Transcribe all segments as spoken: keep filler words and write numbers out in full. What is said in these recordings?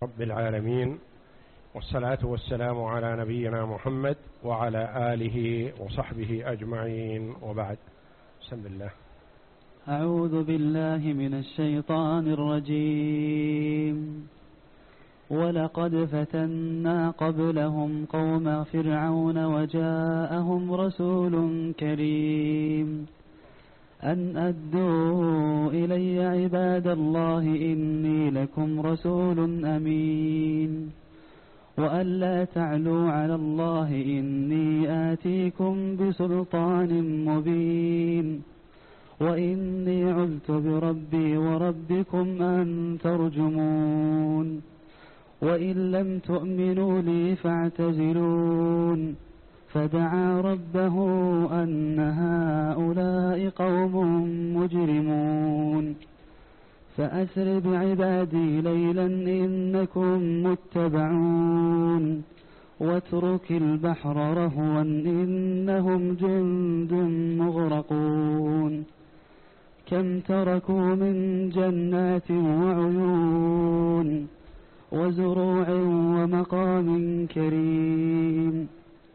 رب العالمين، والصلاة والسلام على نبينا محمد وعلى آله وصحبه أجمعين، وبعد. بسم الله. أعوذ بالله من الشيطان الرجيم. ولقد فتنا قبلهم قوم فرعون وجاءهم رسول كريم أن أدوا إلي عباد الله إني لكم رسول أمين وأن لا تعلوا على الله إني آتيكم بسلطان مبين وإني عذت بربي وربكم أن ترجمون وإن لم تؤمنوا لي فاعتزلون. فدعا ربه أن هؤلاء قوم مجرمون فأسر بعبادي ليلا إنكم متبعون واترك البحر رهوا إنهم جند مغرقون. كم تركوا من جنات وعيون وزروع ومقام كريم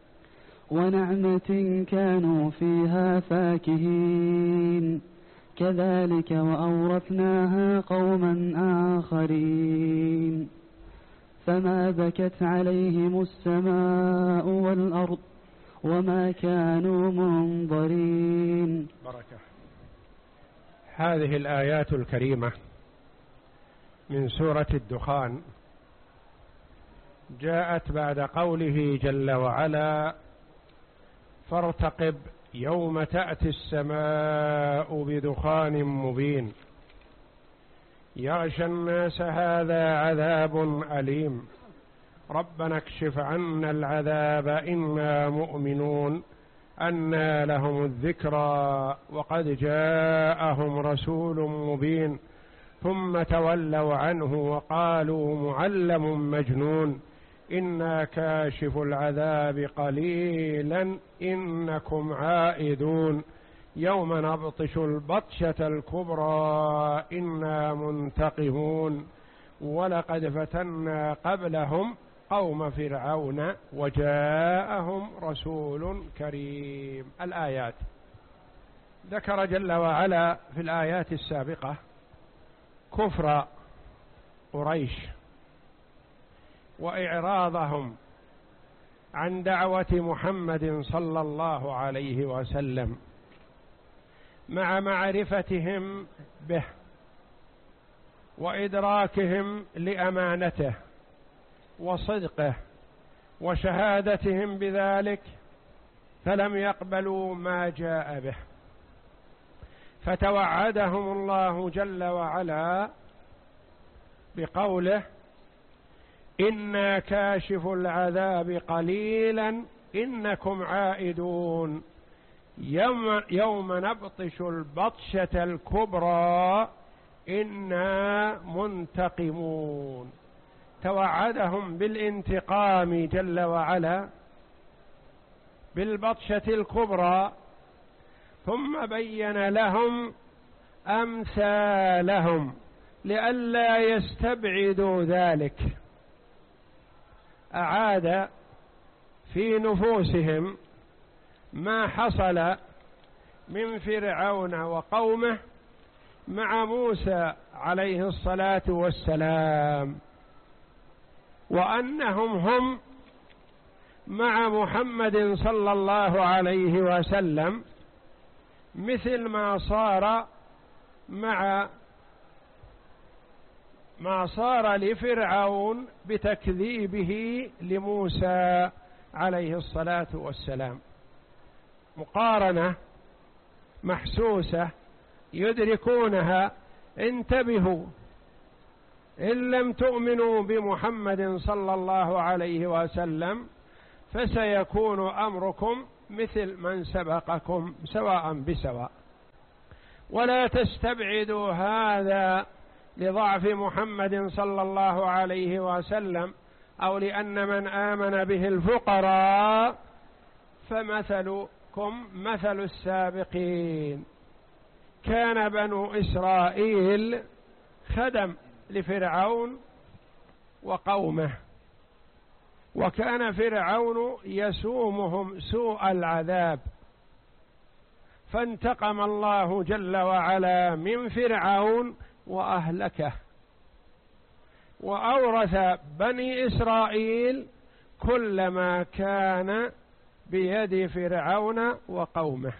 ونعمة كانوا فيها فاكهين كذلك وأورثناها قوما آخرين. فما بكت عليهم السماء والأرض وما كانوا منظرين. بركة. هذه الآيات الكريمة من سورة الدخان جاءت بعد قوله جل وعلا: فارتقب يوم تأتي السماء بدخان مبين يغشى الناس هذا عذاب أليم ربنا اكشف عنا العذاب إنا مؤمنون أنى لهم الذكرى وقد جاءهم رسول مبين ثم تولوا عنه وقالوا معلم مجنون إنا كاشف العذاب قليلا إنكم عائدون يوم نبطش البطشة الكبرى إنا منتقمون ولقد فتنا قبلهم قوم فرعون وجاءهم رسول كريم. الآيات. ذكر جل وعلا في الآيات السابقة كفر قريش وإعراضهم عن دعوة محمد صلى الله عليه وسلم مع معرفتهم به وإدراكهم لأمانته وصدقه وشهادتهم بذلك، فلم يقبلوا ما جاء به، فتوعدهم الله جل وعلا بقوله: إنا كاشف العذاب قليلا إنكم عائدون يوم, يوم نبطش البطشة الكبرى إنا منتقمون. توعدهم بالانتقام جل وعلا بالبطشة الكبرى، ثم بين لهم أمثالهم لئلا يستبعدوا ذلك. أعاد في نفوسهم ما حصل من فرعون وقومه مع موسى عليه الصلاة والسلام، وأنهم هم مع محمد صلى الله عليه وسلم مثل ما صار مع ما صار لفرعون بتكذيبه لموسى عليه الصلاة والسلام. مقارنة محسوسة يدركونها. انتبهوا، إن لم تؤمنوا بمحمد صلى الله عليه وسلم فسيكون أمركم مثل من سبقكم سواء بسواء. ولا تستبعدوا هذا لضعف محمد صلى الله عليه وسلم أو لأن من آمن به الفقراء، فمثلكم مثل السابقين. كان بنو إسرائيل خدم لفرعون وقومه، وكان فرعون يسومهم سوء العذاب، فانتقم الله جل وعلا من فرعون وأهلكه، وأورث بني إسرائيل كل ما كان بيد فرعون وقومه،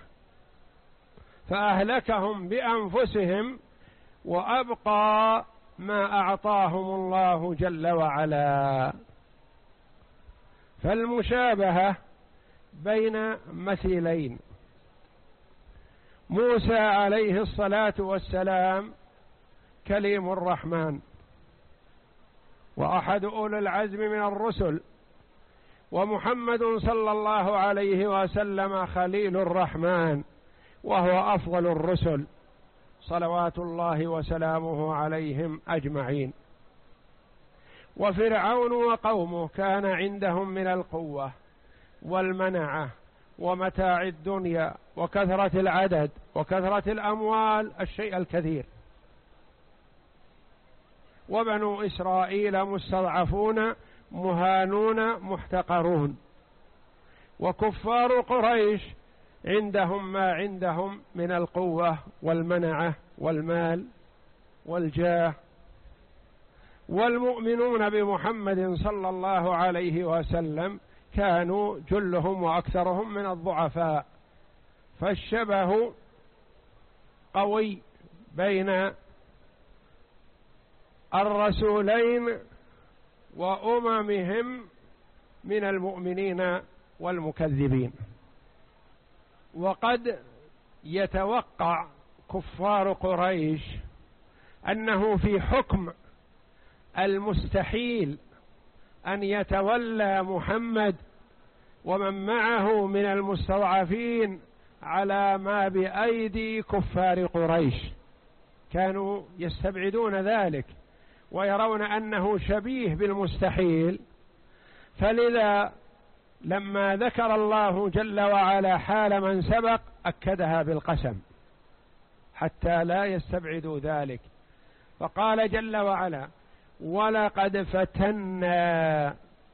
فأهلكهم بأنفسهم وأبقى ما أعطاهم الله جل وعلا. فالمشابهة بين مثيلين، موسى عليه الصلاة والسلام كليم الرحمن وأحد أولي العزم من الرسل، ومحمد صلى الله عليه وسلم خليل الرحمن وهو أفضل الرسل صلوات الله وسلامه عليهم أجمعين. وفرعون وقومه كان عندهم من القوة والمنعة ومتاع الدنيا وكثرة العدد وكثرة الأموال الشيء الكثير، وبنو إسرائيل مستضعفون مهانون محتقرون، وكفار قريش عندهم ما عندهم من القوة والمنعة والمال والجاه، والمؤمنون بمحمد صلى الله عليه وسلم كانوا جلهم وأكثرهم من الضعفاء. فالشبه قوي بين الرسولين وأممهم من المؤمنين والمكذبين. وقد يتوقع كفار قريش أنه في حكم المستحيل أن يتولى محمد ومن معه من المستضعفين على ما بأيدي كفار قريش، كانوا يستبعدون ذلك ويرون أنه شبيه بالمستحيل. فلذا لما ذكر الله جل وعلا حال من سبق أكدها بالقسم حتى لا يستبعدوا ذلك، فقال جل وعلا: ولقد فتنا.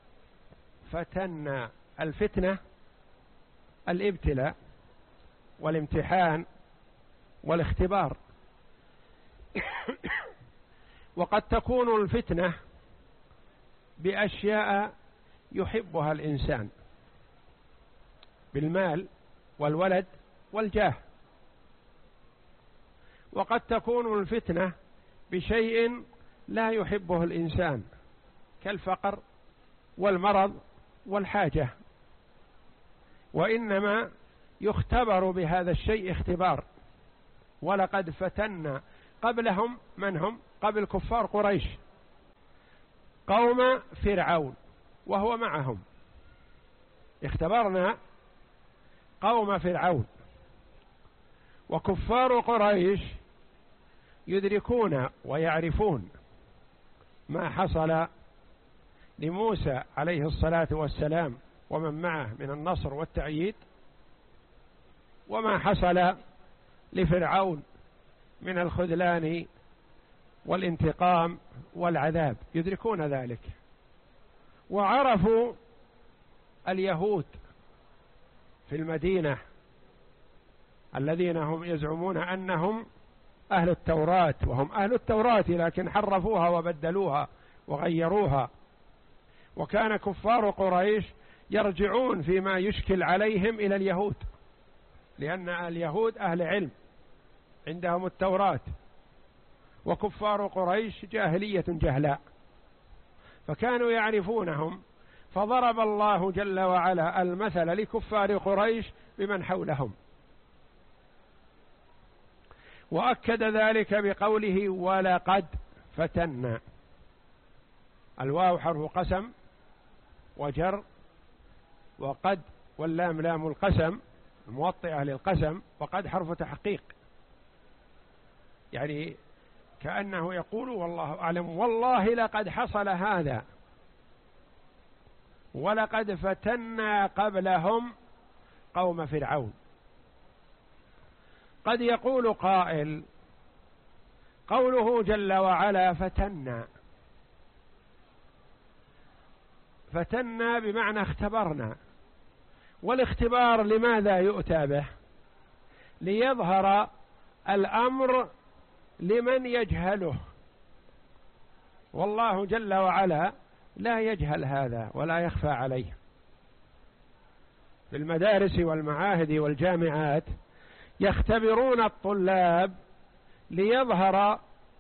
فتنا الفتنة الابتلاء والامتحان والاختبار. وقد تكون الفتنة بأشياء يحبها الإنسان بالمال والولد والجاه، وقد تكون الفتنة بشيء لا يحبه الإنسان كالفقر والمرض والحاجة، وإنما يختبر بهذا الشيء اختبار. ولقد فتنا قبلهم، من هم؟ قبل كفار قريش، قوم فرعون وهو معهم، اختبرنا قوم فرعون. وكفار قريش يدركون ويعرفون ما حصل لموسى عليه الصلاة والسلام ومن معه من النصر والتأييد، وما حصل لفرعون من الخذلان والانتقام والعذاب، يدركون ذلك. وعرفوا اليهود في المدينة الذين هم يزعمون أنهم أهل التوراة، وهم أهل التوراة لكن حرفوها وبدلوها وغيروها. وكان كفار قريش يرجعون فيما يشكل عليهم إلى اليهود، لأن اليهود أهل علم عندهم التوراة، وكفار قريش جاهلية جهلاء، فكانوا يعرفونهم. فضرب الله جل وعلا المثل لكفار قريش بمن حولهم، وأكد ذلك بقوله: ولقد فتنا. الواو حرف قسم وجر، وقد واللام لام القسم الموطئة للقسم، وقد حرف تحقيق، يعني كأنه يقول والله أعلم والله لقد حصل هذا. ولقد فتنا قبلهم قوم فرعون. قد يقول قائل: قوله جل وعلا فتنا فتنا بمعنى اختبرنا، والاختبار لماذا يؤتى به؟ ليظهر الأمر لمن يجهله، والله جل وعلا لا يجهل هذا ولا يخفى عليه. في المدارس والمعاهد والجامعات يختبرون الطلاب ليظهر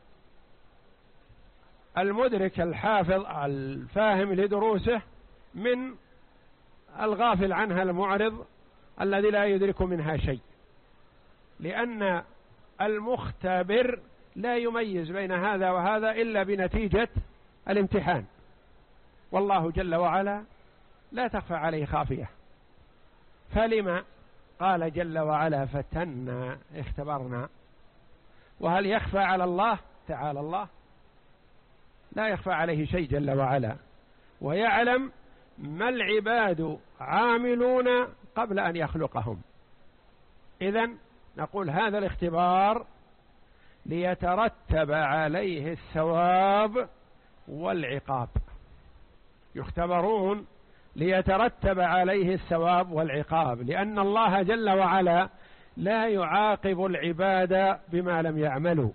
المدرك الحافظ الفاهم لدروسه من الغافل عنها المعرض الذي لا يدرك منها شيء، لأن المختبر لا يميز بين هذا وهذا إلا بنتيجة الامتحان، والله جل وعلا لا تخفى عليه خافية. فلما قال جل وعلا فتنا اختبرنا؟ وهل يخفى على الله تعالى الله؟ لا يخفى عليه شيء جل وعلا، ويعلم ما العباد عاملون قبل أن يخلقهم. إذن نقول هذا الاختبار ليترتب عليه الثواب والعقاب، يختبرون ليترتب عليه الثواب والعقاب، لأن الله جل وعلا لا يعاقب العباد بما لم يعملوا،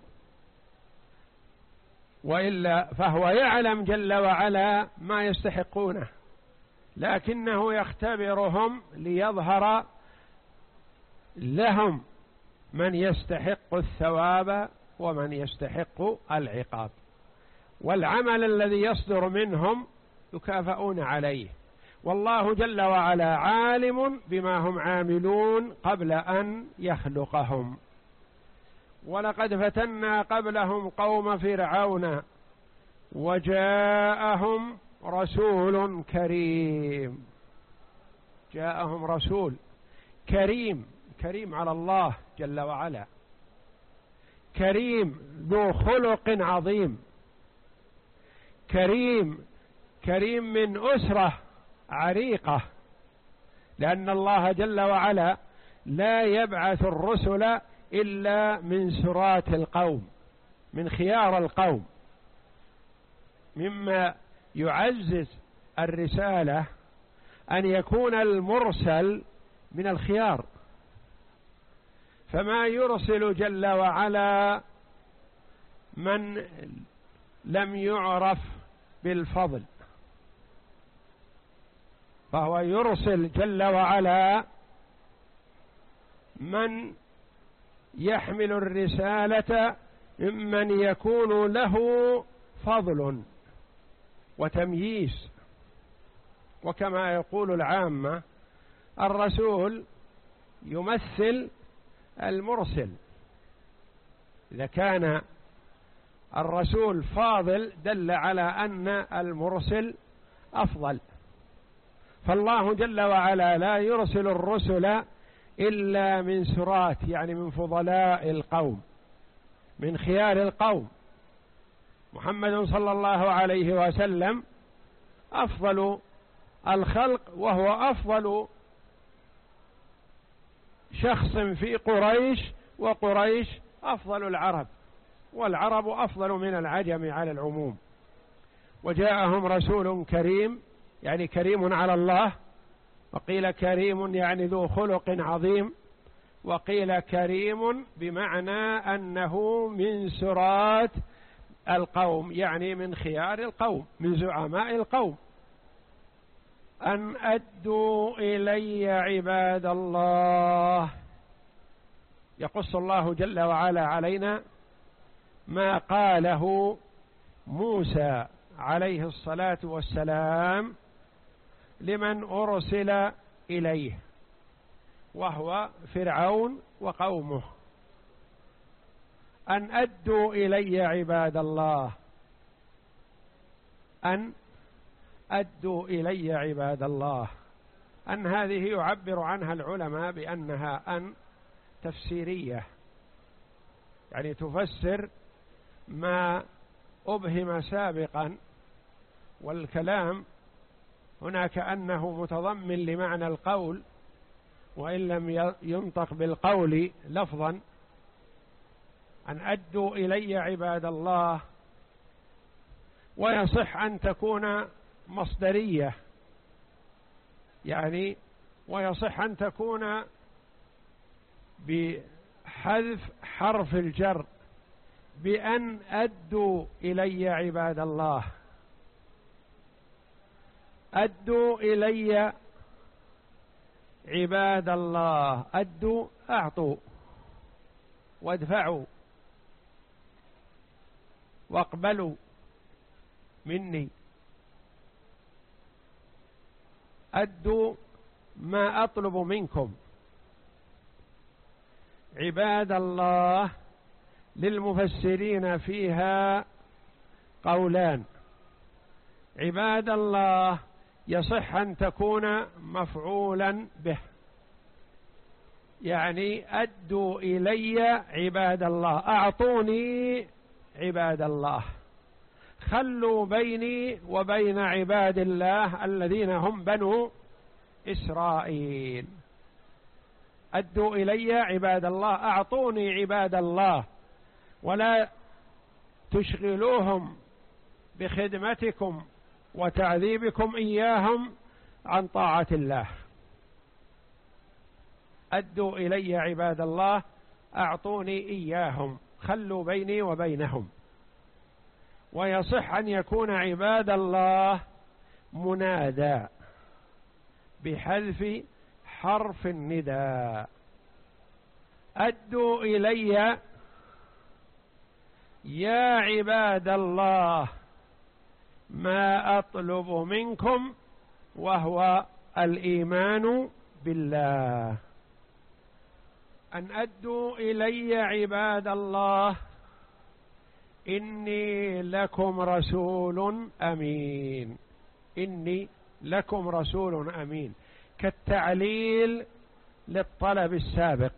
وإلا فهو يعلم جل وعلا ما يستحقونه، لكنه يختبرهم ليظهر لهم من يستحق الثواب ومن يستحق العقاب، والعمل الذي يصدر منهم يكافئون عليه، والله جل وعلا عالم بما هم عاملون قبل أن يخلقهم. ولقد فتنا قبلهم قوم فرعون وجاءهم رسول كريم. جاءهم رسول كريم، كريم على الله جل وعلا، كريم ذو خلق عظيم، كريم كريم من أسرة عريقة، لأن الله جل وعلا لا يبعث الرسل إلا من سرات القوم، من خيار القوم. مما يعزز الرسالة أن يكون المرسل من الخيار، فما يرسل جل وعلا من لم يعرف بالفضل، فهو يرسل جل وعلا من يحمل الرسالة ممن يكون له فضل وتمييز. وكما يقول العامة الرسول يمثل المرسل، إذا كان الرسول فاضل دل على أن المرسل أفضل. فالله جل وعلا لا يرسل الرسل إلا من سرات، يعني من فضلاء القوم، من خيار القوم. محمد صلى الله عليه وسلم أفضل الخلق، وهو أفضل شخص في قريش، وقريش أفضل العرب، والعرب أفضل من العجم على العموم. وجاءهم رسول كريم، يعني كريم على الله، وقيل كريم يعني ذو خلق عظيم، وقيل كريم بمعنى أنه من سرات القوم، يعني من خيار القوم، من زعماء القوم. أن أدوا إلي عباد الله، يقص الله جل وعلا علينا ما قاله موسى عليه الصلاة والسلام لمن أرسل إليه، وهو فرعون وقومه: أن أدوا إلي عباد الله، أن أدوا إلي عباد الله. أن هذه يعبر عنها العلماء بأنها أن تفسيرية، يعني تفسر ما أبهم سابقا، والكلام هنا كأنه متضمن لمعنى القول، وإن لم ينطق بالقول لفظا. أن أدوا إلي عباد الله، ويصح أن تكون مصدرية، يعني ويصح أن تكون بحذف حرف الجر بأن أدوا إلي عباد الله. أدوا إلي عباد الله، أدوا أعطوا وادفعوا واقبلوا مني. أدوا ما أطلب منكم. عباد الله للمفسرين فيها قولان. عباد الله يصح أن تكون مفعولا به، يعني أدوا إلي عباد الله، أعطوني عباد الله، خلوا بيني وبين عباد الله الذين هم بنو إسرائيل. أدوا إلي عباد الله، أعطوني عباد الله، ولا تشغلوهم بخدمتكم وتعذيبكم إياهم عن طاعة الله. أدوا إلي عباد الله، أعطوني إياهم، خلوا بيني وبينهم. ويصح أن يكون عباد الله منادى بحذف حرف النداء. أدوا إلي يا عباد الله ما أطلب منكم، وهو الإيمان بالله. أن أدوا إلي عباد الله إني لكم رسول أمين. إني لكم رسول أمين كالتعليل للطلب السابق.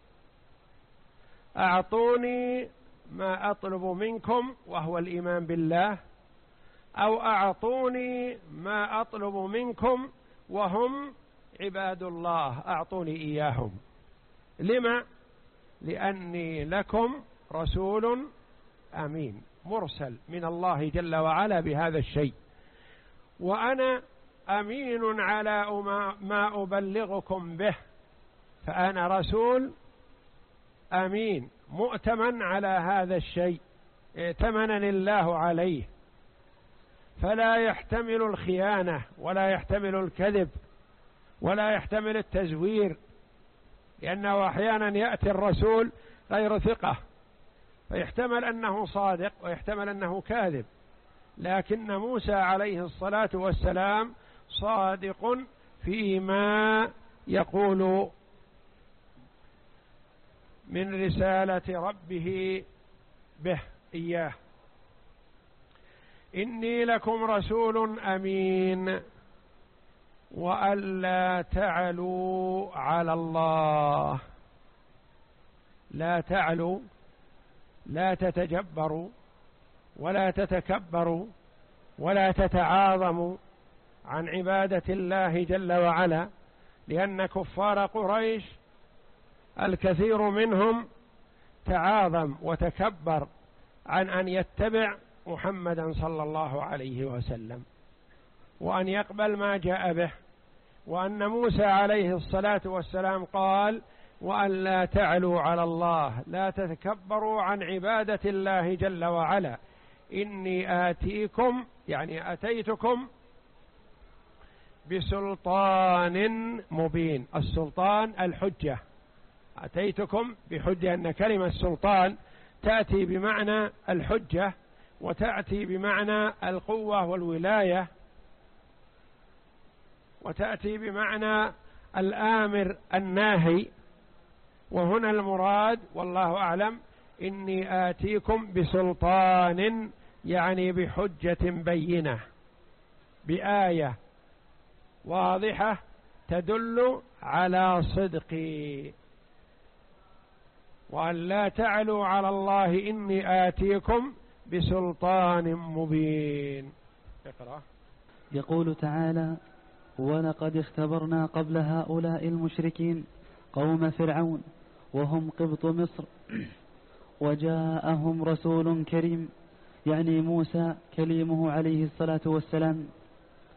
أعطوني ما أطلب منكم وهو الإيمان بالله، أو أعطوني ما أطلب منكم وهم عباد الله، أعطوني إياهم. لما؟ لأني لكم رسول أمين، مرسل من الله جل وعلا بهذا الشيء، وأنا أمين على ما أبلغكم به، فأنا رسول أمين مؤتمن على هذا الشيء، ائتمنني الله عليه، فلا يحتمل الخيانة ولا يحتمل الكذب ولا يحتمل التزوير، لأنه أحيانا يأتي الرسول غير ثقة فيحتمل أنه صادق ويحتمل أنه كاذب، لكن موسى عليه الصلاة والسلام صادق فيما يقول من رسالة ربه به إياه. إني لكم رسول أمين وألا تعلوا على الله. لا تعلوا، لا تتجبروا ولا تتكبروا ولا تتعاظموا عن عبادة الله جل وعلا، لأن كفار قريش الكثير منهم تعاظم وتكبر عن أن يتبع محمدا صلى الله عليه وسلم وأن يقبل ما جاء به، وأن موسى عليه الصلاة والسلام قال وأن لا تعلوا على الله، لا تتكبروا عن عبادة الله جل وعلا، إني آتيكم يعني أتيتكم بسلطان مبين. السلطان الحجة، أتيتكم بحجة، أن كلمة السلطان تأتي بمعنى الحجة وتأتي بمعنى القوة والولاية وتأتي بمعنى الآمر الناهي، وهنا المراد والله أعلم إني آتيكم بسلطان يعني بحجة بينة، بآية واضحة تدل على صدقي، وأن لا تعلوا على الله إني آتيكم بسلطان مبين. اقرأ. يقول تعالى: ولقد اختبرنا قبل هؤلاء المشركين قوم فرعون وهم قبط مصر وجاءهم رسول كريم، يعني موسى كليمه عليه الصلاة والسلام،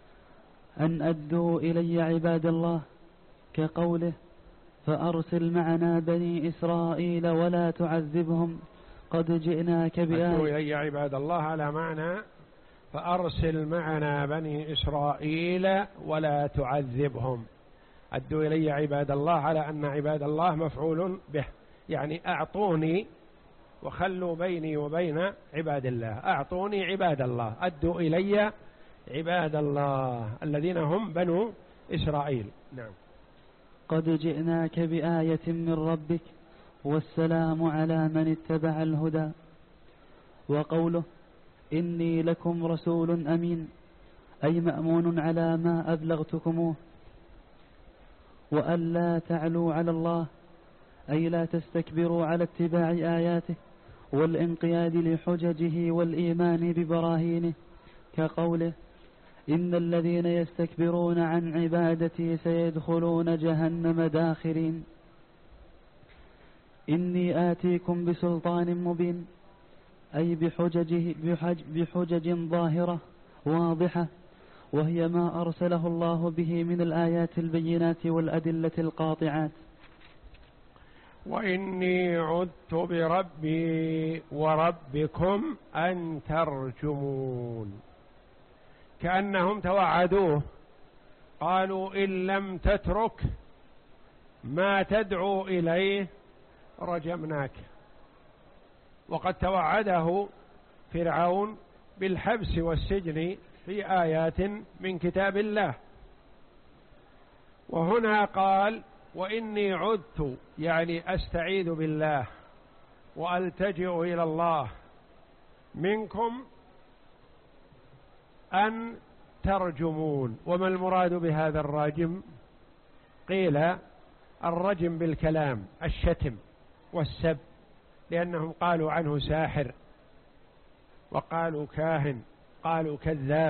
أن أدوا إلي عباد الله، كقوله فأرسل معنا بني إسرائيل ولا تعذبهم قد جئناك بآية. أدوا إلي عباد الله على معنى فأرسل معنا بني إسرائيل ولا تعذبهم. أدوا إلي عباد الله على أن عباد الله مفعول به، يعني أعطوني وخلوا بيني وبين عباد الله، أعطوني عباد الله، أدوا إلي عباد الله الذين هم بنو إسرائيل. نعم. قد جئناك بآية من ربك والسلام على من اتبع الهدى. وقوله إني لكم رسول أمين، أي مأمون على ما أبلغتكموه. وألا تعلوا على الله، أي لا تستكبروا على اتباع آياته والانقياد لحججه والإيمان ببراهينه، كقوله إن الذين يستكبرون عن عبادتي سيدخلون جهنم داخرين. إني آتيكم بسلطان مبين، أي بحججه بحج بحجج ظاهرة واضحة، وهي ما أرسله الله به من الآيات البينات والأدلة القاطعات. وإني عذت بربي وربكم أن ترجمون، كأنهم توعدوه، قالوا إن لم تترك ما تدعو إليه رجمناك. وقد توعده فرعون بالحبس والسجن في آيات من كتاب الله، وهنا قال وإني عذت، يعني أستعيذ بالله وألتجئ إلى الله منكم أن ترجمون. وما المراد بهذا الراجم؟ قيل الرجم بالكلام، الشتم والسب، لأنهم قالوا عنه ساحر، وقالوا كاهن، قالوا كذاب،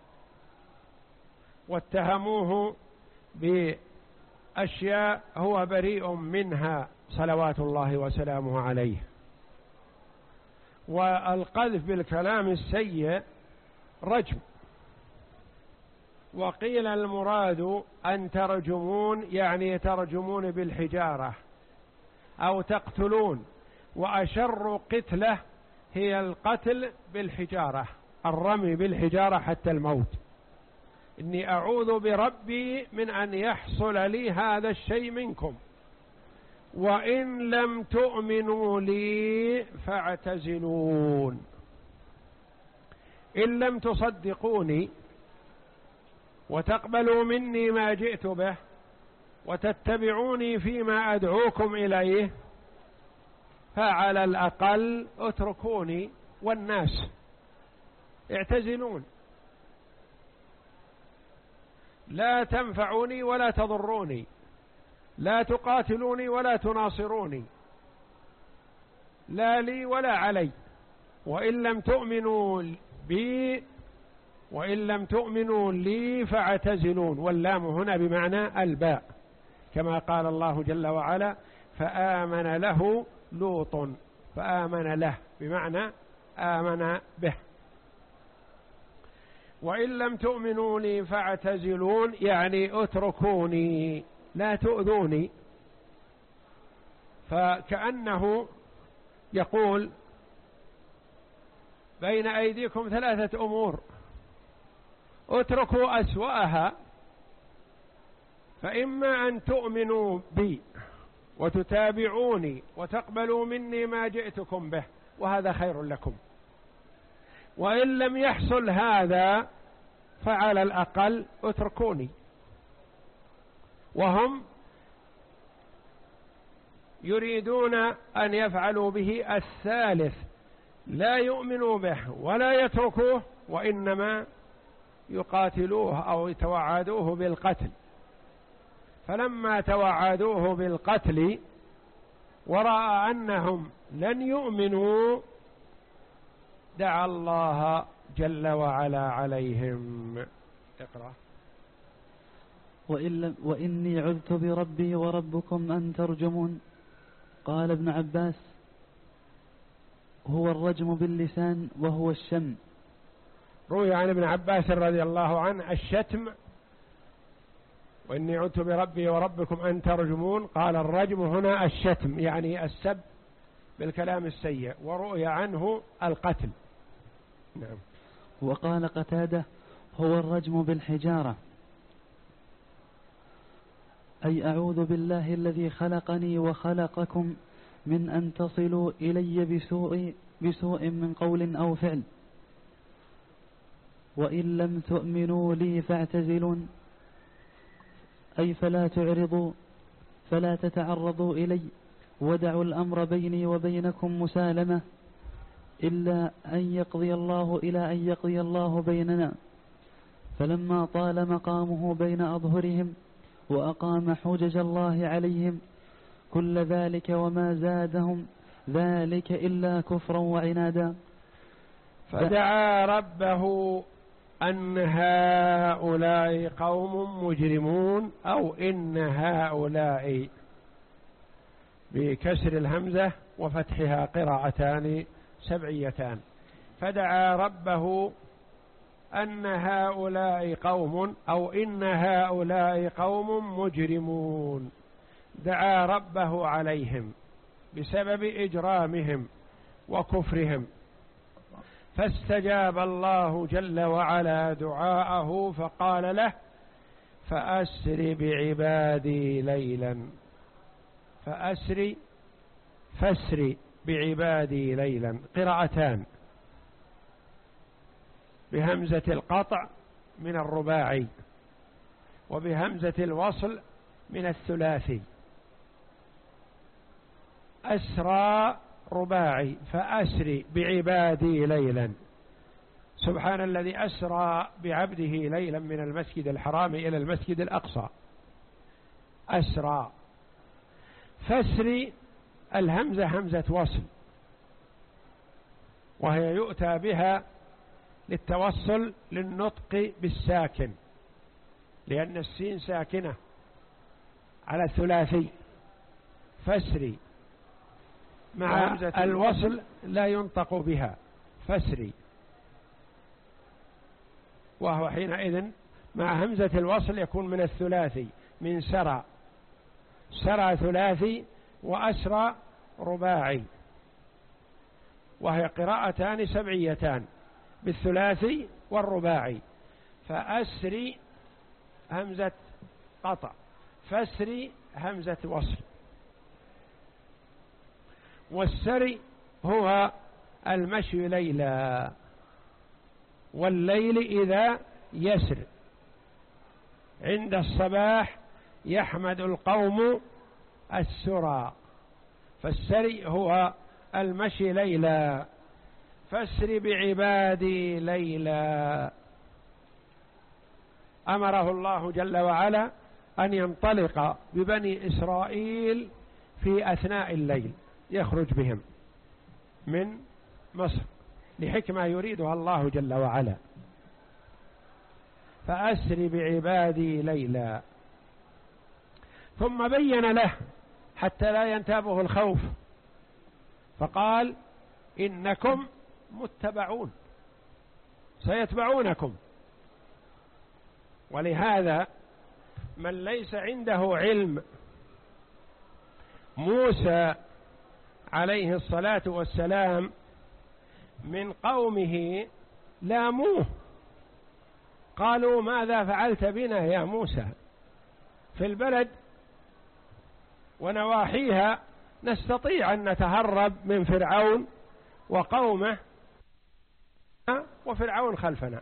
واتهموه بأشياء هو بريء منها صلوات الله وسلامه عليه. والقذف بالكلام السيء رجم. وقيل المراد أن ترجمون، يعني ترجمون بالحجارة أو تقتلون، وأشر قتله هي القتل بالحجارة، الرمي بالحجارة حتى الموت. إني أعوذ بربي من أن يحصل لي هذا الشيء منكم، وإن لم تؤمنوا لي فاعتزلون. إن لم تصدقوني وتقبلوا مني ما جئت به وتتبعوني فيما أدعوكم إليه فعلى الأقل اتركوني والناس، اعتزلون، لا تنفعوني ولا تضروني، لا تقاتلوني ولا تناصروني، لا لي ولا علي. وإن لم تؤمنوا بي وإن لم تؤمنوا لي فاعتزلون. واللام هنا بمعنى الباء، كما قال الله جل وعلا فآمن له لوط، فآمن له بمعنى آمن به. وإن لم تؤمنوا لي فاعتزلون، يعني اتركوني، لا تؤذوني. فكأنه يقول بين أيديكم ثلاثة أمور، اتركوا أسوأها، فإما أن تؤمنوا بي وتتابعوني وتقبلوا مني ما جئتكم به، وهذا خير لكم، وإن لم يحصل هذا فعلى الأقل اتركوني. وهم يريدون أن يفعلوا به الثالث، لا يؤمنوا به ولا يتركوه، وإنما يقاتلوه أو يتوعدوه بالقتل. فلما توعدوه بالقتل ورأى أنهم لن يؤمنوا دعا الله جل وعلا عليهم. اقرأ. وإن وإني عذت بربي وربكم أن ترجمون. قال ابن عباس هو الرجم باللسان وهو الشم. روي عن ابن عباس رضي الله عنه الشتم وإني عدت بربي وربكم أن ترجمون، قال الرجم هنا الشتم يعني السب بالكلام السيء، ورؤي عنه القتل. نعم. وقال قتادة هو الرجم بالحجارة، أي أعوذ بالله الذي خلقني وخلقكم من أن تصلوا إلي بسوء, بسوء من قول أو فعل، وإن لم تؤمنوا لي فاعتزلون، أي فلا تعرضوا فلا تتعرضوا إلي، ودعوا الأمر بيني وبينكم مسالمة، إلا أن يقضي الله إلى أن يقضي الله بيننا. فلما طال مقامه بين أظهرهم وأقام حجج الله عليهم كل ذلك وما زادهم ذلك إلا كفرا وعنادا، فدعا ربه أن هؤلاء قوم مجرمون، أو إن هؤلاء بكسر الهمزة وفتحها قراءتان سبعيتان. فدعا ربه أن هؤلاء قوم، أو إن هؤلاء قوم مجرمون، دعا ربه عليهم بسبب إجرامهم وكفرهم، فاستجاب الله جل وعلا دعاءه فقال له فأسر بعبادي ليلا، فأسر فاسر بعبادي ليلا، قراءتان بهمزة القطع من الرباعي وبهمزة الوصل من الثلاثي. أسرى رباعي، فأسري بعبادي ليلا، سبحان الذي أسرى بعبده ليلا من المسجد الحرام إلى المسجد الأقصى. أسرى. فاسري الهمزة همزة وصل، وهي يؤتى بها للتوصل للنطق بالساكن، لأن السين ساكنة على الثلاثي. فاسري مع همزة الوصل لا ينطق بها، فاسري، وهو حينئذ مع همزة الوصل يكون من الثلاثي، من سرى، سرى ثلاثي وأسرى رباعي، وهي قراءتان سبعيتان بالثلاثي والرباعي. فأسري همزة قطع، فاسري همزة وصل. والسري هو المشي ليلا، والليل إذا يسر، عند الصباح يحمد القوم السرى، فالسري هو المشي ليلا. فاسر بعبادي ليلا، أمره الله جل وعلا أن ينطلق ببني إسرائيل في أثناء الليل، يخرج بهم من مصر لحكمة يريدها الله جل وعلا. فأسر بعبادي ليلا، ثم بين له حتى لا ينتابه الخوف، فقال إنكم متبعون، سيتبعونكم. ولهذا من ليس عنده علم موسى عليه الصلاة والسلام من قومه لاموه، قالوا ماذا فعلت بنا يا موسى؟ في البلد ونواحيها نستطيع أن نتهرب من فرعون وقومه، وفرعون خلفنا.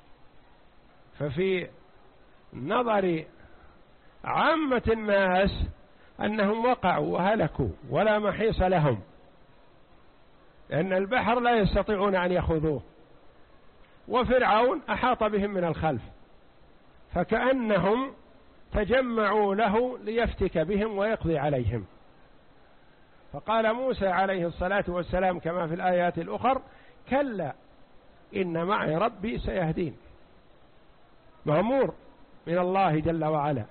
ففي نظر عامة الناس أنهم وقعوا وهلكوا ولا محيص لهم، لأن البحر لا يستطيعون أن يخوضوه، وفرعون أحاط بهم من الخلف، فكأنهم تجمعوا له ليفتك بهم ويقضي عليهم. فقال موسى عليه الصلاة والسلام كما في الآيات الأخرى: كلا إن معي ربي سيهدين، مأمور من الله جل وعلا.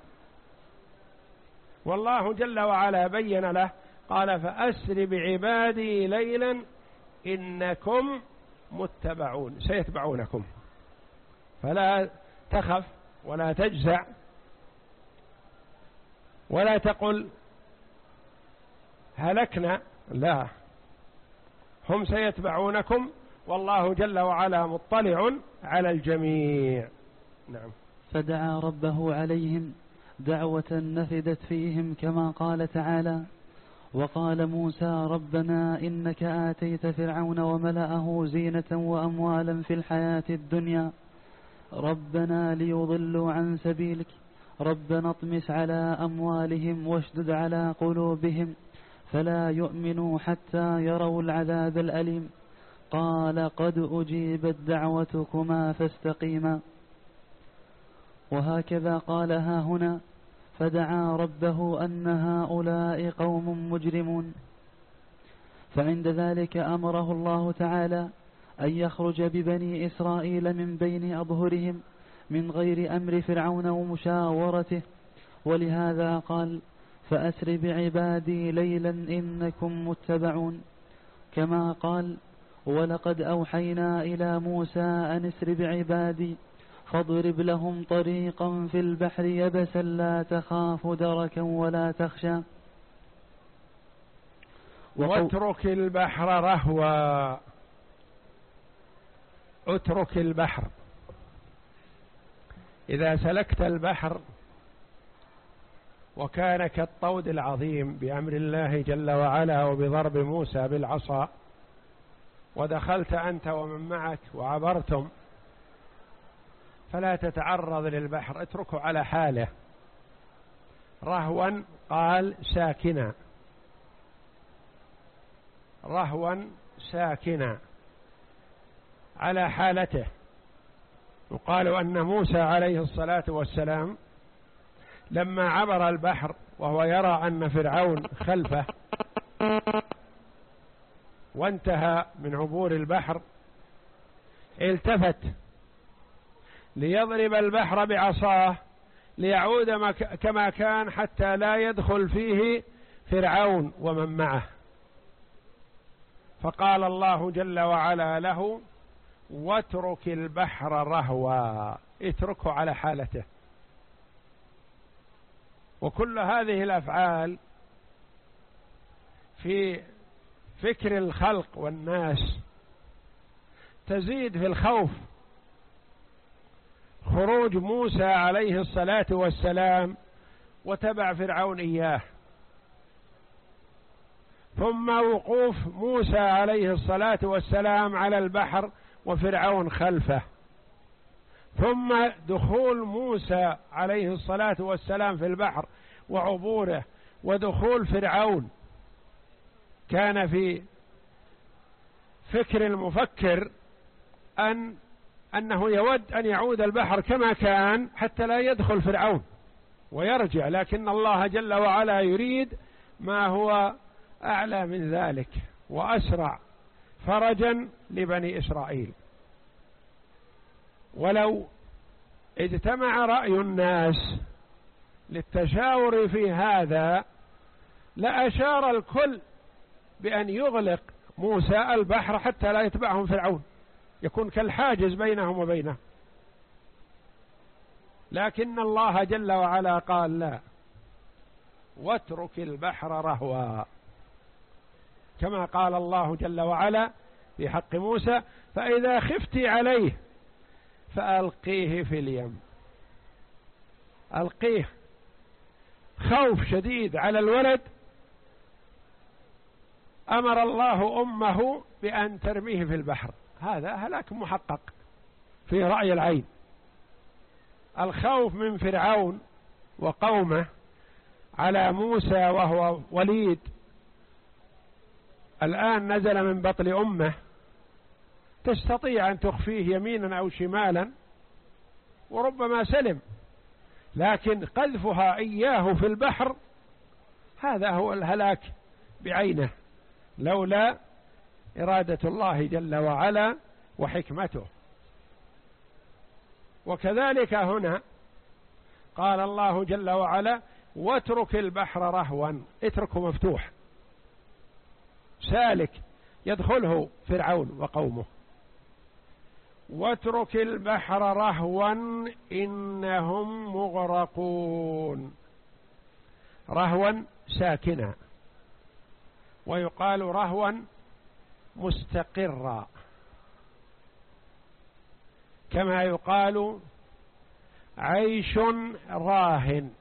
والله جل وعلا بين له قال: فأسر بعبادي ليلا إنكم متبعون، سيتبعونكم، فلا تخف ولا تجزع ولا تقل هلكنا، لا، هم سيتبعونكم والله جل وعلا مطلع على الجميع. نعم. فدعا ربه عليهم دعوة نفدت فيهم كما قال تعالى: وقال موسى ربنا إنك آتيت فرعون وملأه زينة وأموالا في الحياة الدنيا ربنا ليضلوا عن سبيلك ربنا اطمس على أموالهم واشدد على قلوبهم فلا يؤمنوا حتى يروا العذاب الأليم قال قد أجيبت دعوتكما فاستقيما. وهكذا قال ها هنا: فدعا ربه أن هؤلاء قوم مجرمون. فعند ذلك أمره الله تعالى أن يخرج ببني إسرائيل من بين أظهرهم من غير أمر فرعون ومشاورته، ولهذا قال: فأسر بعبادي ليلا إنكم متبعون، كما قال: ولقد أوحينا إلى موسى أن اسر بعبادي فاضرب لهم طريقا في البحر يبسا لا تخاف دركا ولا تخشى. واترك البحر رهوا، اترك البحر. إذا سلكت البحر وكان كالطود العظيم بأمر الله جل وعلا وبضرب موسى بالعصا، ودخلت أنت ومن معك وعبرتم، فلا تتعرض للبحر، اتركه على حاله. رهوا قال ساكنا، رهوا ساكنا على حالته. وقال أن موسى عليه الصلاة والسلام لما عبر البحر وهو يرى أن فرعون خلفه وانتهى من عبور البحر، التفت ليضرب البحر بعصاه ليعود كما كان حتى لا يدخل فيه فرعون ومن معه. فقال الله جل وعلا له: واترك البحر رهوا، اتركه على حالته. وكل هذه الأفعال في فكر الخلق والناس تزيد في الخوف. خروج موسى عليه الصلاة والسلام وتبع فرعون إياه، ثم وقوف موسى عليه الصلاة والسلام على البحر وفرعون خلفه، ثم دخول موسى عليه الصلاة والسلام في البحر وعبوره ودخول فرعون. كان في فكر المفكر أن أنه يود أن يعود البحر كما كان حتى لا يدخل فرعون ويرجع، لكن الله جل وعلا يريد ما هو أعلى من ذلك وأسرع فرجا لبني إسرائيل. ولو اجتمع رأي الناس للتشاور في هذا لأشار الكل بأن يغلق موسى البحر حتى لا يتبعهم فرعون، يكون كالحاجز بينهم وبينه. لكن الله جل وعلا قال: لا، واترك البحر رهوا، كما قال الله جل وعلا في حق موسى: فإذا خفت عليه فألقيه في اليم. ألقيه، خوف شديد على الولد، أمر الله أمه بأن ترميه في البحر. هذا هلاك محقق في رأي العين. الخوف من فرعون وقومه على موسى وهو وليد الآن نزل من بطن أمه، تستطيع أن تخفيه يمينا أو شمالا وربما سلم، لكن قذفها إياه في البحر هذا هو الهلاك بعينه، لولا إرادة الله جل وعلا وحكمته. وكذلك هنا قال الله جل وعلا: واترك البحر رهوا، اتركه مفتوح سالك يدخله فرعون وقومه. واترك البحر رهوا إنهم مغرقون. رهوا ساكنا، ويقال رهوا مستقرا، كما يقال عيش راهن،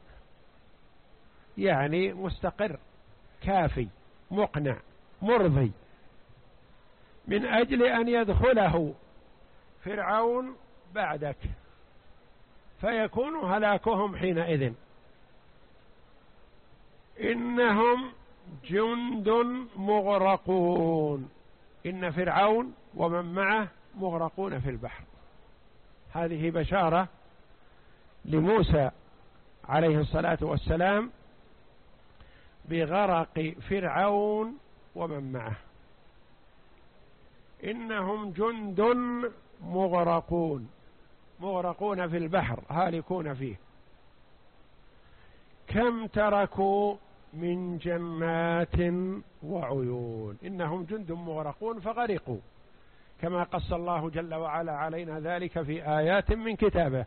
يعني مستقر كافي مقنع مرضي، من أجل أن يدخله فرعون بعدك فيكون هلاكهم حينئذ. إنهم جند مغرقون، إن فرعون ومن معه مغرقون في البحر. هذه بشارة لموسى عليه الصلاة والسلام بغرق فرعون ومن معه. إنهم جند مغرقون، مغرقون في البحر هالكون فيه. كم تركوا من جنات وعيون، إنهم جند مغرقون فغرقوا، كما قص الله جل وعلا علينا ذلك في آيات من كتابه.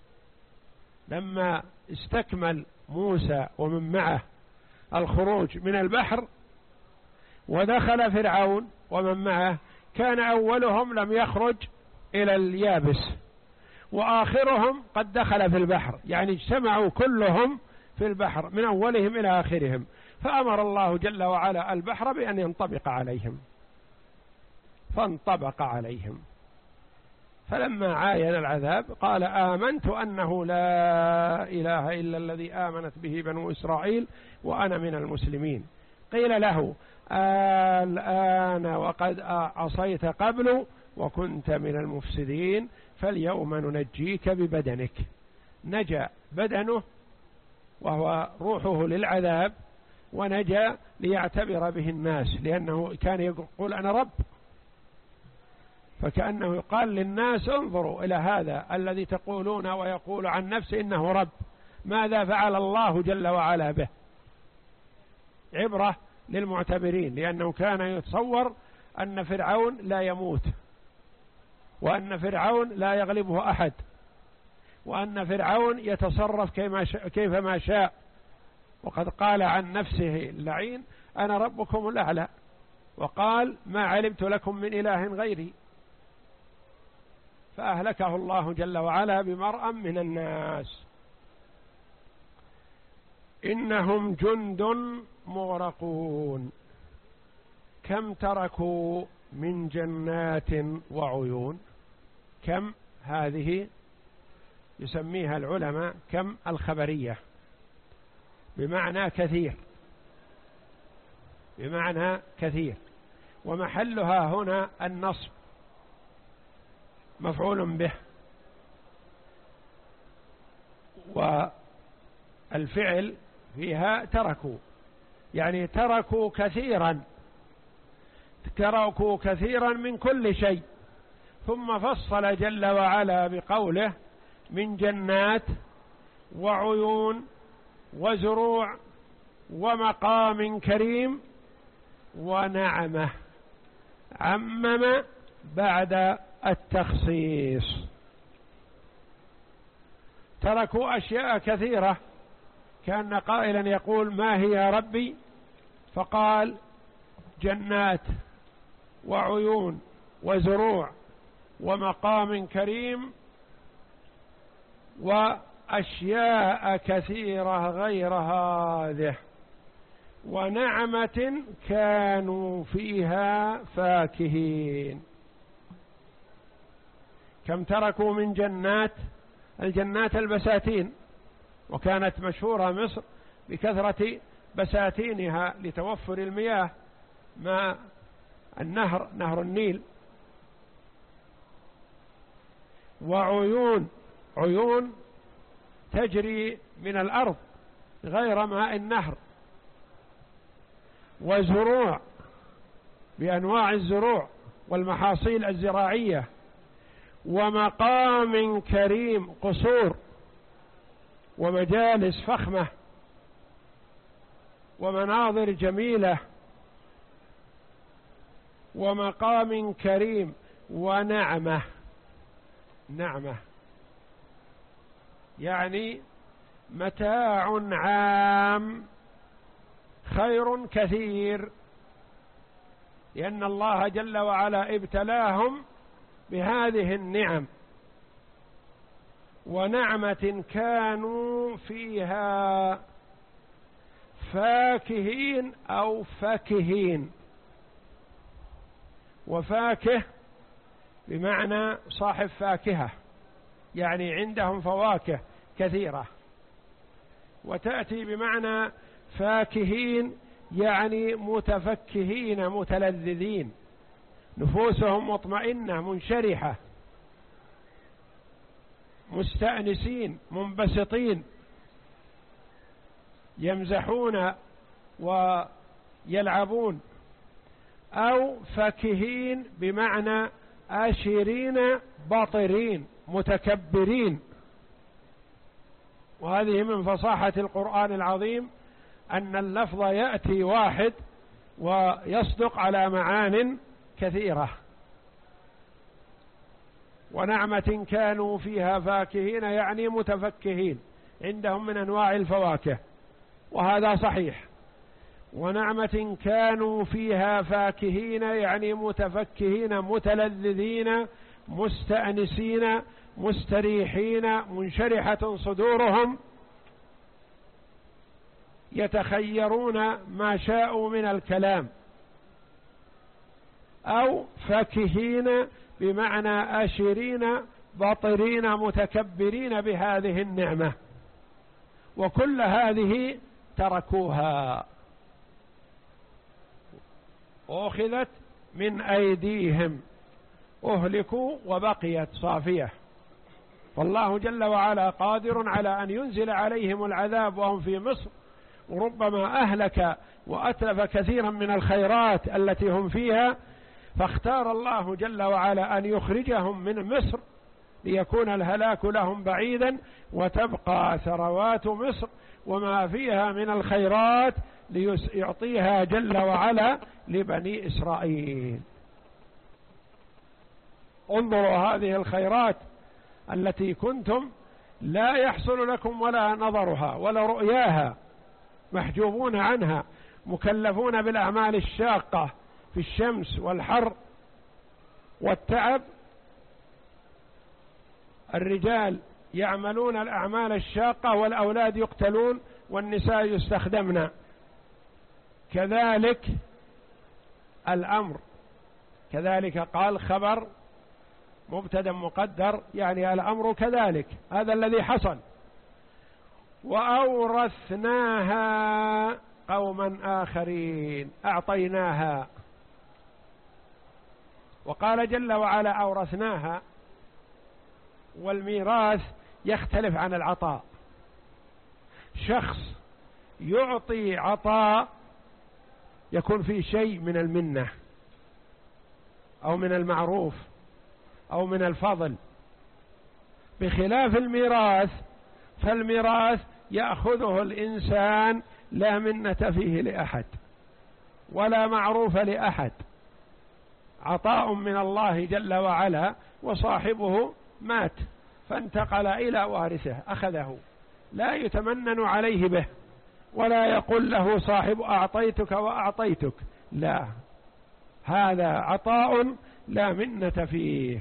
لما استكمل موسى ومن معه الخروج من البحر ودخل فرعون ومن معه، كان أولهم لم يخرج إلى اليابس وآخرهم قد دخل في البحر، يعني اجتمعوا كلهم في البحر من أولهم إلى آخرهم، فأمر الله جل وعلا البحر بأن ينطبق عليهم فانطبق عليهم. فلما عاين العذاب قال آمنت أنه لا إله إلا الذي آمنت به بنو إسرائيل وأنا من المسلمين. قيل له الآن وقد عصيت قبل وكنت من المفسدين فاليوم ننجيك ببدنك. نجا بدنه وهو روحه للعذاب، ونجا ليعتبر به الناس، لأنه كان يقول أنا رب، فكأنه يقال للناس انظروا إلى هذا الذي تقولون ويقول عن نفسه إنه رب، ماذا فعل الله جل وعلا به. عبرة للمعتبرين، لأنه كان يتصور أن فرعون لا يموت، وأن فرعون لا يغلبه أحد، وأن فرعون يتصرف كيفما شاء، وقد قال عن نفسه اللعين أنا ربكم الأعلى، وقال ما علمت لكم من إله غيري، فأهلكه الله جل وعلا بمرأ من الناس. إنهم جند مغرقون كم تركوا من جنات وعيون. كم هذه يسميها العلماء كم الخبرية، بمعنى كثير، بمعنى كثير، ومحلها هنا النصب مفعول به، والفعل فيها تركوا، يعني تركوا كثيرا، تركوا كثيرا من كل شيء. ثم فصل جل وعلا بقوله من جنات وعيون وزروع ومقام كريم ونعمة، عمم بعد التخصيص. تركوا أشياء كثيرة، كان قائلا يقول ما هي يا ربي، فقال جنات وعيون وزروع ومقام كريم وأشياء كثيرة غير هذه، ونعمة كانوا فيها فاكهين. كم تركوا من جنات، الجنات البساتين، وكانت مشهورة مصر بكثرة بساتينها لتوفر المياه، ماء النهر نهر النيل. وعيون، عيون تجري من الأرض غير ماء النهر. وزروع بأنواع الزروع والمحاصيل الزراعية. ومقام كريم، قصور ومجالس فخمة ومناظر جميلة. ومقام كريم ونعمة، نعمة يعني متاع عام خير كثير، لأن الله جل وعلا ابتلاهم بهذه النعم، ونعمة كانوا فيها فاكهين أو فاكهين. وفاكه بمعنى صاحب فاكهة، يعني عندهم فواكه كثيرة، وتأتي بمعنى فاكهين يعني متفكهين متلذذين، نفوسهم مطمئنة منشرحة، مستأنسين منبسطين، يمزحون ويلعبون. أو فاكهين بمعنى آشرين باطرين متكبرين. وهذه من فصاحة القرآن العظيم أن اللفظ يأتي واحد ويصدق على معان كثيرة. ونعمة كانوا فيها فاكهين يعني متفكهين، عندهم من أنواع الفواكه، وهذا صحيح. ونعمة كانوا فيها فاكهين يعني متفكهين متلذذين مستأنسين مستريحين، منشرحة صدورهم، يتخيرون ما شاءوا من الكلام. أو فاكهين بمعنى آشرين باطرين متكبرين بهذه النعمة، وكل هذه تركوها، أخذت من أيديهم، أهلكوا وبقيت صافية. والله جل وعلا قادر على أن ينزل عليهم العذاب وهم في مصر، وربما أهلك وأتلف كثيرا من الخيرات التي هم فيها، فاختار الله جل وعلا أن يخرجهم من مصر ليكون الهلاك لهم بعيدا، وتبقى ثروات مصر وما فيها من الخيرات ليعطيها جل وعلا لبني إسرائيل. انظروا هذه الخيرات التي كنتم لا يحصل لكم ولا نظرها ولا رؤياها، محجوبون عنها، مكلفون بالأعمال الشاقة في الشمس والحر والتعب. الرجال يعملون الأعمال الشاقة والأولاد يقتلون والنساء يستخدمن. كذلك الأمر، كذلك قال خبر مبتدأ مقدر، يعني الأمر كذلك، هذا الذي حصل. وأورثناها قوما آخرين، أعطيناها. وقال جل وعلا أورثناها، والميراث يختلف عن العطاء. شخص يعطي عطاء يكون فيه شيء من المنة أو من المعروف أو من الفضل، بخلاف الميراث، فالميراث يأخذه الإنسان لا منة فيه لأحد ولا معروف لأحد، عطاء من الله جل وعلا، وصاحبه مات فانتقل إلى وارثه أخذه، لا يتمنن عليه به ولا يقول له صاحب أعطيتك وأعطيتك، لا، هذا عطاء لا منة فيه.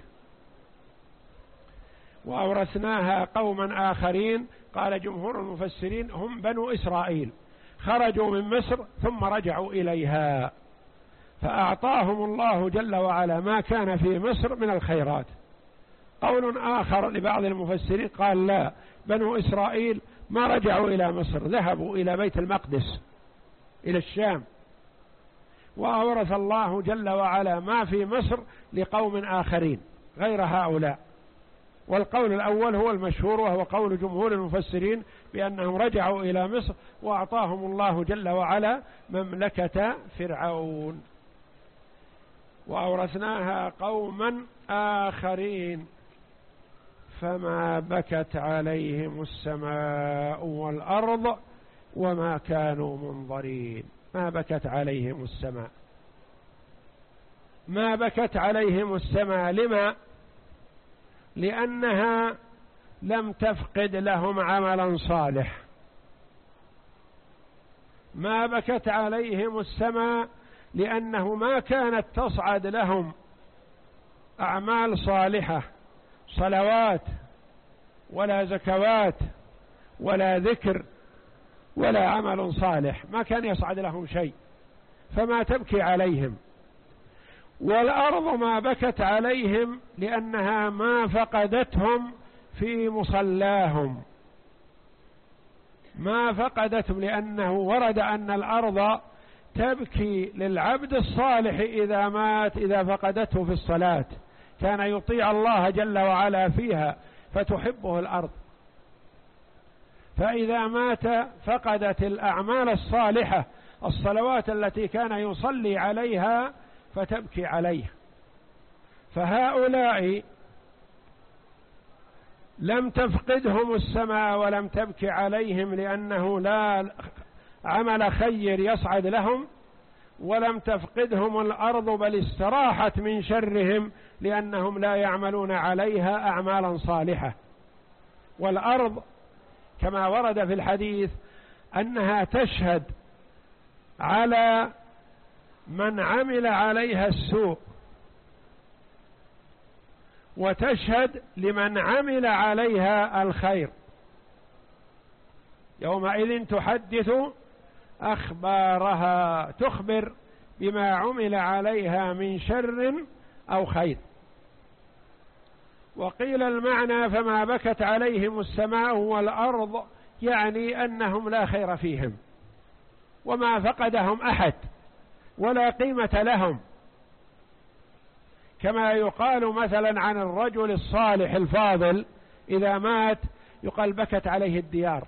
وأورثناها قوما آخرين، قال جمهور المفسرين هم بنو إسرائيل، خرجوا من مصر ثم رجعوا إليها، فأعطاهم الله جل وعلا ما كان في مصر من الخيرات. قول آخر لبعض المفسرين قال لا، بنو إسرائيل ما رجعوا إلى مصر، ذهبوا إلى بيت المقدس إلى الشام، وأورث الله جل وعلا ما في مصر لقوم آخرين غير هؤلاء. والقول الأول هو المشهور، وهو قول جمهور المفسرين بأنهم رجعوا إلى مصر وأعطاهم الله جل وعلا مملكة فرعون. وأورثناها قوما آخرين فما بكت عليهم السماء والأرض وما كانوا منظرين. ما بكت عليهم السماء، ما بكت عليهم السماء، لما؟ لأنها لم تفقد لهم عملا صالح، ما بكت عليهم السماء لأنه ما كانت تصعد لهم أعمال صالحة، صلوات ولا زكوات ولا ذكر ولا عمل صالح، ما كان يصعد لهم شيء، فما تبكي عليهم. والأرض ما بكت عليهم لأنها ما فقدتهم في مصلاهم، ما فقدتهم، لأنه ورد أن الأرض تبكي للعبد الصالح إذا مات، إذا فقدته في الصلاة كان يطيع الله جل وعلا فيها فتحبه الأرض، فإذا مات فقدت الأعمال الصالحة، الصلوات التي كان يصلي عليها فتبكي عليه. فهؤلاء لم تفقدهم السماء ولم تبكي عليهم لأنه لا عمل خير يصعد لهم، ولم تفقدهم الأرض بل استراحت من شرهم لأنهم لا يعملون عليها أعمالا صالحة. والأرض كما ورد في الحديث أنها تشهد على من عمل عليها السوء، وتشهد لمن عمل عليها الخير، يومئذ تحدث أخبارها، تخبر بما عمل عليها من شر أو خير. وقيل المعنى فما بكت عليهم السماء والأرض يعني أنهم لا خير فيهم، وما فقدهم أحد ولا قيمة لهم، كما يقال مثلا عن الرجل الصالح الفاضل إذا مات يقال بكت عليه الديار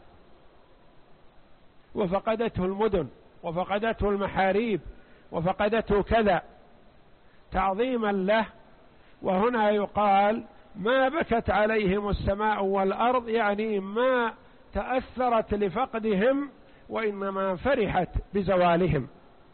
وفقدته المدن وفقدته المحاريب وفقدته كذا تعظيما له. وهنا يقال ما بكت عليهم السماء والأرض يعني ما تأثرت لفقدهم وإنما فرحت بزوالهم،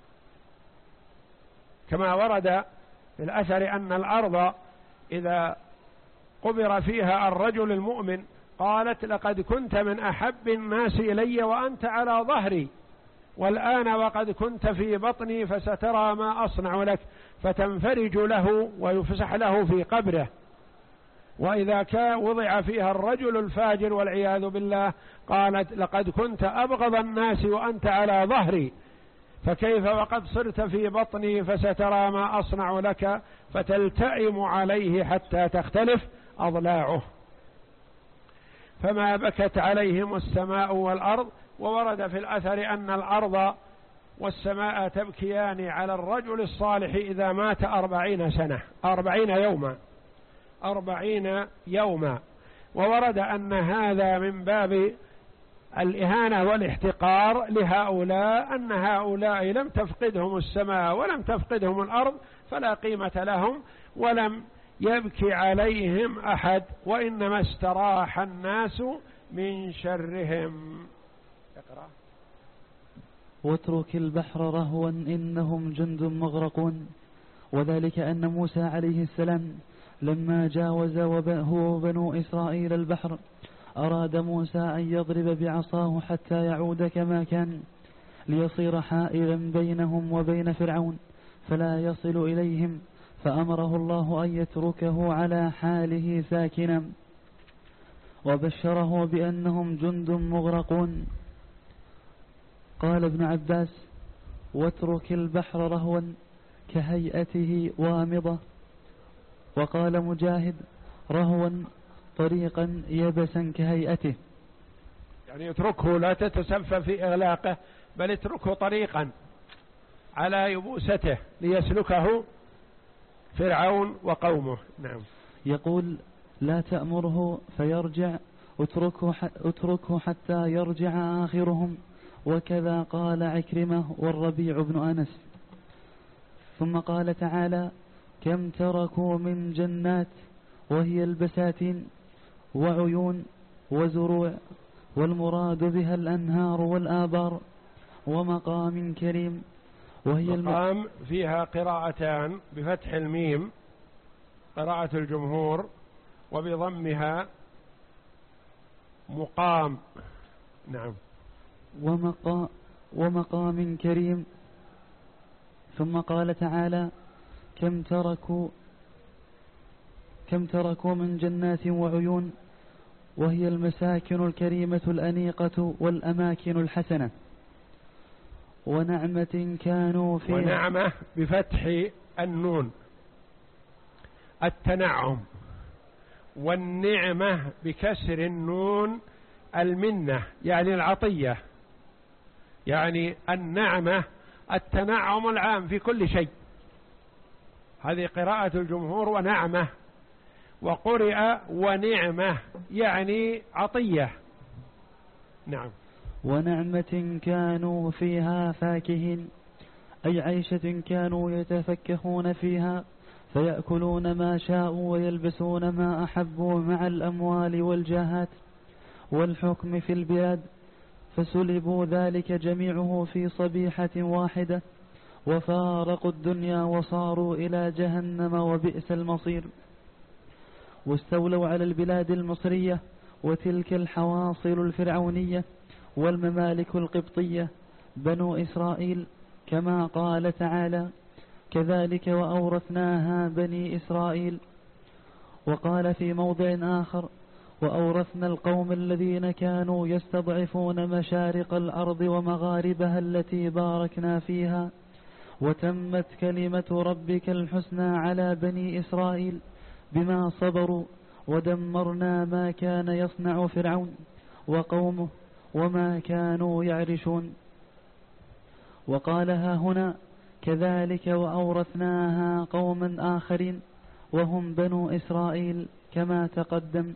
كما ورد في الأثر أن الأرض إذا قبر فيها الرجل المؤمن قالت لقد كنت من أحب الناس إلي وأنت على ظهري، والآن وقد كنت في بطني فسترى ما أصنع لك، فتنفرج له ويفسح له في قبره. وإذا كان وضع فيها الرجل الفاجر والعياذ بالله قالت لقد كنت أبغض الناس وأنت على ظهري، فكيف وقد صرت في بطني فسترى ما أصنع لك، فتلتئم عليه حتى تختلف أضلاعه. فما بكت عليهم السماء والأرض. وورد في الأثر أن الأرض والسماء تبكيان على الرجل الصالح إذا مات أربعين سنة أربعين يوما أربعين يوما. وورد أن هذا من باب الإهانة والاحتقار لهؤلاء، أن هؤلاء لم تفقدهم السماء ولم تفقدهم الأرض فلا قيمة لهم ولم يبكي عليهم أحد، وإنما استراح الناس من شرهم. اقرأ. واترك البحر رهوا إنهم جند مغرقون. وذلك أن موسى عليه السلام لما جاوز هو وبنو إسرائيل البحر أراد موسى أن يضرب بعصاه حتى يعود كما كان ليصير حائلا بينهم وبين فرعون فلا يصل إليهم، فأمره الله أن يتركه على حاله ساكنا، وبشره بأنهم جند مغرقون. قال ابن عباس: واترك البحر رهوا كهيئته وامضة. وقال مجاهد: رهوا طريقا يبسا كهيئته، يعني اتركه لا تتسفل في إغلاقه، بل اتركه طريقا على يبوسته ليسلكه فرعون وقومه. نعم. يقول: لا تأمره فيرجع، اتركه, اتركه حتى يرجع آخرهم. وكذا قال عكرمة والربيع بن أنس. ثم قال تعالى: كم تركوا من جنات وهي البساتين وعيون وزروع، والمراد بها الأنهار والآبار، ومقام كريم. وهي مقام الم... فيها قراءتان بفتح الميم قراءة الجمهور، وبضمها مقام. نعم. ومقام ومقام كريم. ثم قال تعالى: كم تركوا كم تركوا من جنات وعيون، وهي المساكن الكريمة الأنيقة والأماكن الحسنة، ونعمة كانوا فيها. ونعمة بفتح النون التنعم، والنعمة بكسر النون المنة يعني العطية، يعني النعمة التنعم العام في كل شيء. هذه قراءة الجمهور ونعمة، وقرئ ونعمة يعني عطية. نعم. ونعمة كانوا فيها فاكهين، أي عيشة كانوا يتفكهون فيها، فيأكلون ما شاءوا ويلبسون ما أحبوا مع الأموال والجاهات والحكم في البلاد، فسلبوا ذلك جميعه في صبيحة واحدة، وفارقوا الدنيا وصاروا إلى جهنم وبئس المصير. واستولوا على البلاد المصرية وتلك الحواصل الفرعونية والممالك القبطية بنو إسرائيل، كما قال تعالى: كذلك وأورثناها بني إسرائيل. وقال في موضع آخر: وأورثنا القوم الذين كانوا يستضعفون مشارق الأرض ومغاربها التي باركنا فيها، وتمت كلمة ربك الحسنى على بني إسرائيل بما صبروا، ودمرنا ما كان يصنع فرعون وقومه وما كانوا يعرشون. وقالها هنا: كذلك وأورثناها قوما آخرين وهم بنو إسرائيل كما تقدم.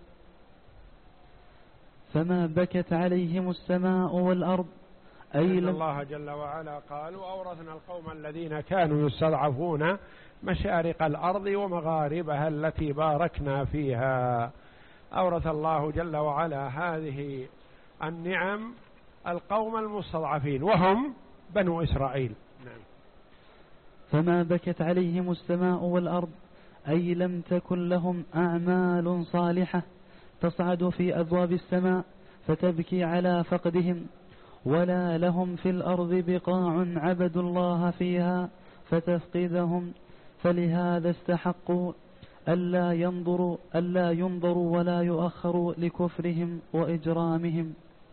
فما بكت عليهم السماء والأرض، أي أن الله جل وعلا قال: وأورثنا القوم الذين كانوا يستضعفون مشارق الأرض ومغاربها التي باركنا فيها. أورث الله جل وعلا هذه النعم القوم المستضعفين وهم بنو إسرائيل. نعم. فما بكت عليهم السماء والأرض، أي لم تكن لهم أعمال صالحة تصعد في أبواب السماء فتبكي على فقدهم، ولا لهم في الأرض بقاع عبدوا الله فيها فتفقدهم، فلهذا استحقوا ألا ينظروا ألا ينظروا ولا يؤخروا لكفرهم وإجرامهم.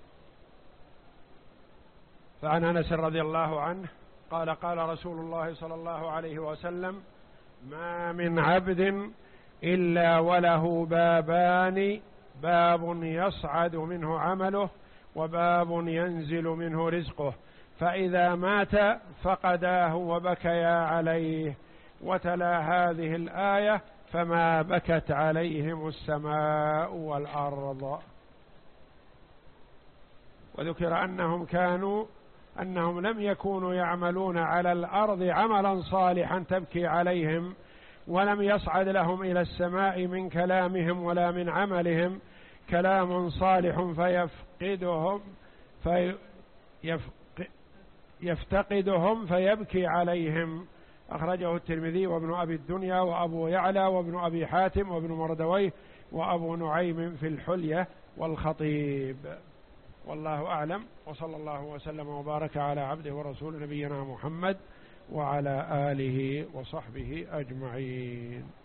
فعن أنس رضي الله عنه قال: قال رسول الله صلى الله عليه وسلم: ما من عبد إلا وله بابان، باب يصعد منه عمله وباب ينزل منه رزقه، فإذا مات فقداه وبكيا عليه. وتلا هذه الآية: فما بكت عليهم السماء والأرض. وذكر أنهم كانوا أنهم لم يكونوا يعملون على الأرض عملا صالحا تبكي عليهم، ولم يصعد لهم إلى السماء من كلامهم ولا من عملهم كلام صالح فيفقدهم في يفتقدهم فيبكي عليهم. أخرجه الترمذي وابن أبي الدنيا وأبو يعلى وابن أبي حاتم وابن مردويه وأبو نعيم في الحلية والخطيب. والله أعلم، وصلى الله وسلم وبارك على عبده ورسول نبينا محمد وعلى آله وصحبه أجمعين.